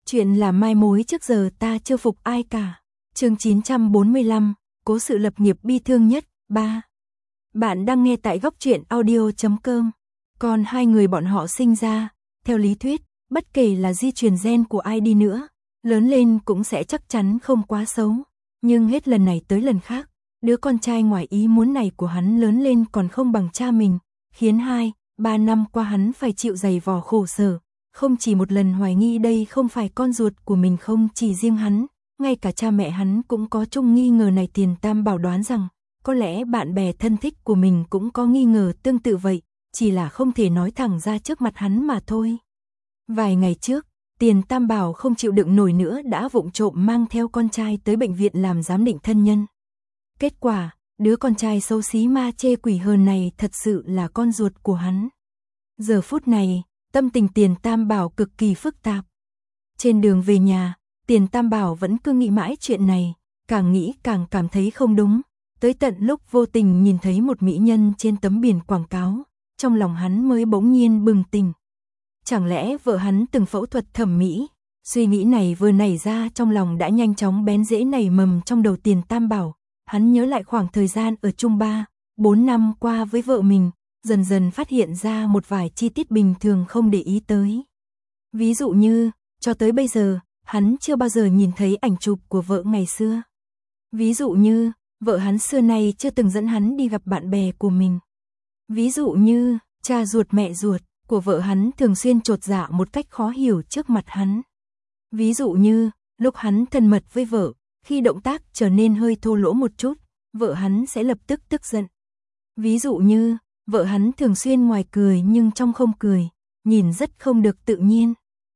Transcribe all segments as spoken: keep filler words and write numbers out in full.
Chuyện là mai mối trước giờ ta chưa phục ai cả. Chương chín trăm bốn mươi lăm, cố sự lập nghiệp bi thương nhất, ba. Bạn đang nghe tại góc truyện audio chấm com. Còn hai người bọn họ sinh ra, theo lý thuyết, bất kể là di truyền gen của ai đi nữa, lớn lên cũng sẽ chắc chắn không quá xấu. Nhưng hết lần này tới lần khác, đứa con trai ngoài ý muốn này của hắn lớn lên còn không bằng cha mình, khiến hai, ba năm qua hắn phải chịu dày vò khổ sở. Không chỉ một lần hoài nghi đây không phải con ruột của mình, không chỉ riêng hắn, ngay cả cha mẹ hắn cũng có chung nghi ngờ này. Tiền Tam Bảo đoán rằng, có lẽ bạn bè thân thích của mình cũng có nghi ngờ tương tự vậy, chỉ là không thể nói thẳng ra trước mặt hắn mà thôi. Vài ngày trước, Tiền Tam Bảo không chịu đựng nổi nữa đã vụng trộm mang theo con trai tới bệnh viện làm giám định thân nhân. Kết quả, đứa con trai xấu xí ma chê quỷ hờn này thật sự là con ruột của hắn. Giờ phút này, tâm tình Tiền Tam Bảo cực kỳ phức tạp. Trên đường về nhà, Tiền Tam Bảo vẫn cứ nghĩ mãi chuyện này, càng nghĩ càng cảm thấy không đúng. Tới tận lúc vô tình nhìn thấy một mỹ nhân trên tấm biển quảng cáo, trong lòng hắn mới bỗng nhiên bừng tỉnh. Chẳng lẽ vợ hắn từng phẫu thuật thẩm mỹ? Suy nghĩ này vừa nảy ra trong lòng đã nhanh chóng bén rễ nảy mầm trong đầu Tiền Tam Bảo. Hắn nhớ lại khoảng thời gian ở chung ba, bốn năm qua với vợ mình, dần dần phát hiện ra một vài chi tiết bình thường không để ý tới. Ví dụ như, cho tới bây giờ, hắn chưa bao giờ nhìn thấy ảnh chụp của vợ ngày xưa. Ví dụ như, vợ hắn xưa nay chưa từng dẫn hắn đi gặp bạn bè của mình. Ví dụ như, cha ruột mẹ ruột của vợ hắn thường xuyên chột dạ một cách khó hiểu trước mặt hắn. Ví dụ như, lúc hắn thân mật với vợ, khi động tác trở nên hơi thô lỗ một chút, vợ hắn sẽ lập tức tức giận. Ví dụ như, vợ hắn thường xuyên ngoài cười nhưng trong không cười, nhìn rất không được tự nhiên.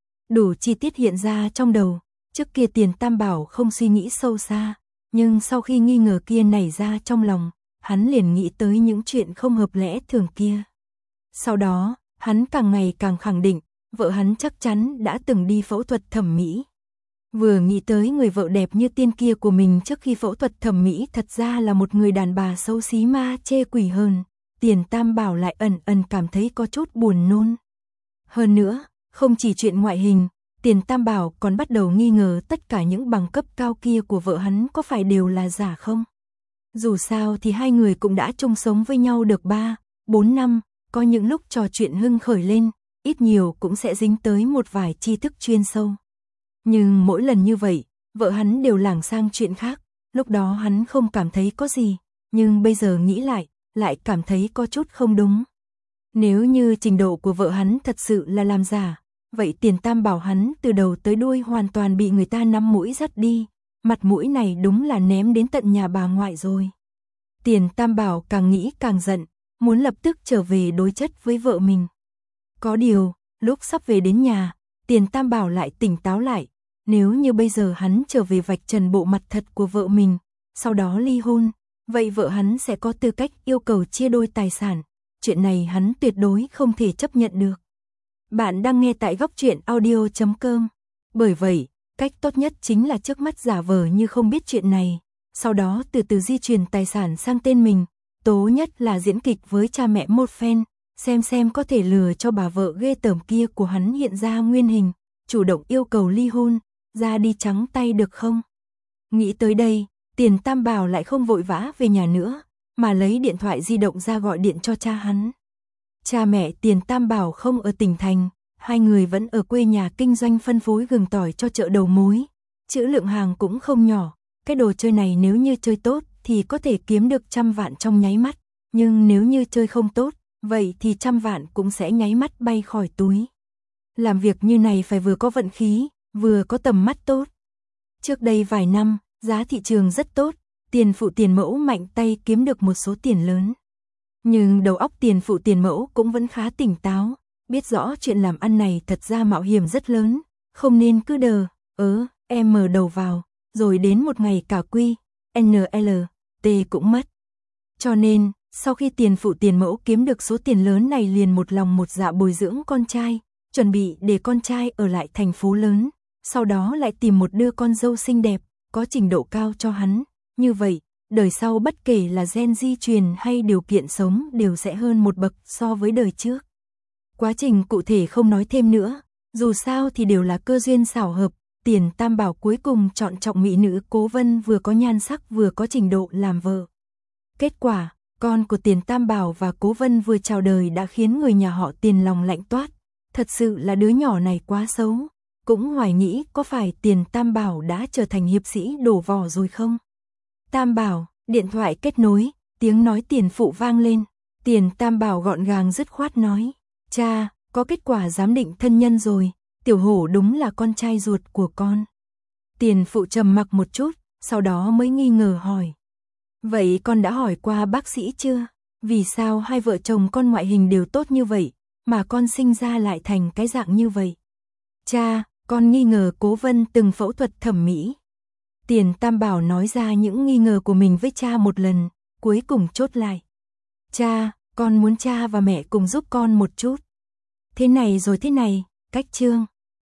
Đủ chi tiết hiện ra trong đầu, trước kia Tiền Tam Bảo không suy nghĩ sâu xa, nhưng sau khi nghi ngờ kia nảy ra trong lòng, hắn liền nghĩ tới những chuyện không hợp lẽ thường kia. Sau đó, hắn càng ngày càng khẳng định, vợ hắn chắc chắn đã từng đi phẫu thuật thẩm mỹ. Vừa nghĩ tới người vợ đẹp như tiên kia của mình trước khi phẫu thuật thẩm mỹ thật ra là một người đàn bà xấu xí ma chê quỷ hơn, Tiền Tam Bảo lại ẩn ẩn cảm thấy có chút buồn nôn. Hơn nữa, không chỉ chuyện ngoại hình, Tiền Tam Bảo còn bắt đầu nghi ngờ tất cả những bằng cấp cao kia của vợ hắn có phải đều là giả không. Dù sao thì hai người cũng đã chung sống với nhau được ba, bốn năm, có những lúc trò chuyện hưng khởi lên, ít nhiều cũng sẽ dính tới một vài tri thức chuyên sâu. Nhưng mỗi lần như vậy, vợ hắn đều lảng sang chuyện khác, lúc đó hắn không cảm thấy có gì, nhưng bây giờ nghĩ lại, lại cảm thấy có chút không đúng. Nếu như trình độ của vợ hắn thật sự là làm giả, vậy Tiền Tam Bảo hắn từ đầu tới đuôi hoàn toàn bị người ta nắm mũi dắt đi, mặt mũi này đúng là ném đến tận nhà bà ngoại rồi. Tiền Tam Bảo càng nghĩ càng giận, muốn lập tức trở về đối chất với vợ mình. Có điều, lúc sắp về đến nhà, Tiền Tam Bảo lại tỉnh táo lại, nếu như bây giờ hắn trở về vạch trần bộ mặt thật của vợ mình, sau đó ly hôn, vậy vợ hắn sẽ có tư cách yêu cầu chia đôi tài sản, chuyện này hắn tuyệt đối không thể chấp nhận được. Bạn đang nghe tại góc truyện audio chấm com. Bởi vậy, cách tốt nhất chính là trước mắt giả vờ như không biết chuyện này, sau đó từ từ di chuyển tài sản sang tên mình, tố nhất là diễn kịch với cha mẹ một phen, xem xem có thể lừa cho bà vợ ghê tởm kia của hắn hiện ra nguyên hình, chủ động yêu cầu ly hôn, ra đi trắng tay được không? Nghĩ tới đây, Tiền Tam Bảo lại không vội vã về nhà nữa, mà lấy điện thoại di động ra gọi điện cho cha hắn. Cha mẹ Tiền Tam Bảo không ở tỉnh thành, hai người vẫn ở quê nhà kinh doanh phân phối gừng tỏi cho chợ đầu mối. Trữ lượng hàng cũng không nhỏ, cái đồ chơi này nếu như chơi tốt thì có thể kiếm được trăm vạn trong nháy mắt, nhưng nếu như chơi không tốt, vậy thì trăm vạn cũng sẽ nháy mắt bay khỏi túi. Làm việc như này phải vừa có vận khí, vừa có tầm mắt tốt. Trước đây vài năm, giá thị trường rất tốt, Tiền Phụ Tiền Mẫu mạnh tay kiếm được một số tiền lớn. Nhưng đầu óc Tiền Phụ Tiền Mẫu cũng vẫn khá tỉnh táo, biết rõ chuyện làm ăn này thật ra mạo hiểm rất lớn, không nên cứ đờ, ớ, em mở đầu vào, rồi đến một ngày cả quy, en lờ, tê cũng mất. Cho nên, sau khi Tiền Phụ Tiền Mẫu kiếm được số tiền lớn này liền một lòng một dạ bồi dưỡng con trai, chuẩn bị để con trai ở lại thành phố lớn, sau đó lại tìm một đứa con dâu xinh đẹp, có trình độ cao cho hắn. Như vậy, đời sau bất kể là gen di truyền hay điều kiện sống đều sẽ hơn một bậc so với đời trước. Quá trình cụ thể không nói thêm nữa, dù sao thì đều là cơ duyên xảo hợp, Tiền Tam Bảo cuối cùng chọn trọng mỹ nữ Cố Vân vừa có nhan sắc vừa có trình độ làm vợ. Kết quả, con của Tiền Tam Bảo và Cố Vân vừa chào đời đã khiến người nhà họ Tiền lòng lạnh toát. Thật sự là đứa nhỏ này quá xấu. Cũng hoài nghĩ có phải Tiền Tam Bảo đã trở thành hiệp sĩ đổ vỏ rồi không? Tam Bảo, điện thoại kết nối, tiếng nói Tiền Phụ vang lên. Tiền Tam Bảo gọn gàng dứt khoát nói, cha, có kết quả giám định thân nhân rồi, Tiểu Hổ đúng là con trai ruột của con. Tiền Phụ trầm mặc một chút, sau đó mới nghi ngờ hỏi. Vậy con đã hỏi qua bác sĩ chưa? Vì sao hai vợ chồng con ngoại hình đều tốt như vậy, mà con sinh ra lại thành cái dạng như vậy? Cha, con nghi ngờ Cố Vân từng phẫu thuật thẩm mỹ. Tiền Tam Bảo nói ra những nghi ngờ của mình với cha một lần, cuối cùng chốt lại. Cha, con muốn cha và mẹ cùng giúp con một chút. Thế này rồi thế này, cách chương.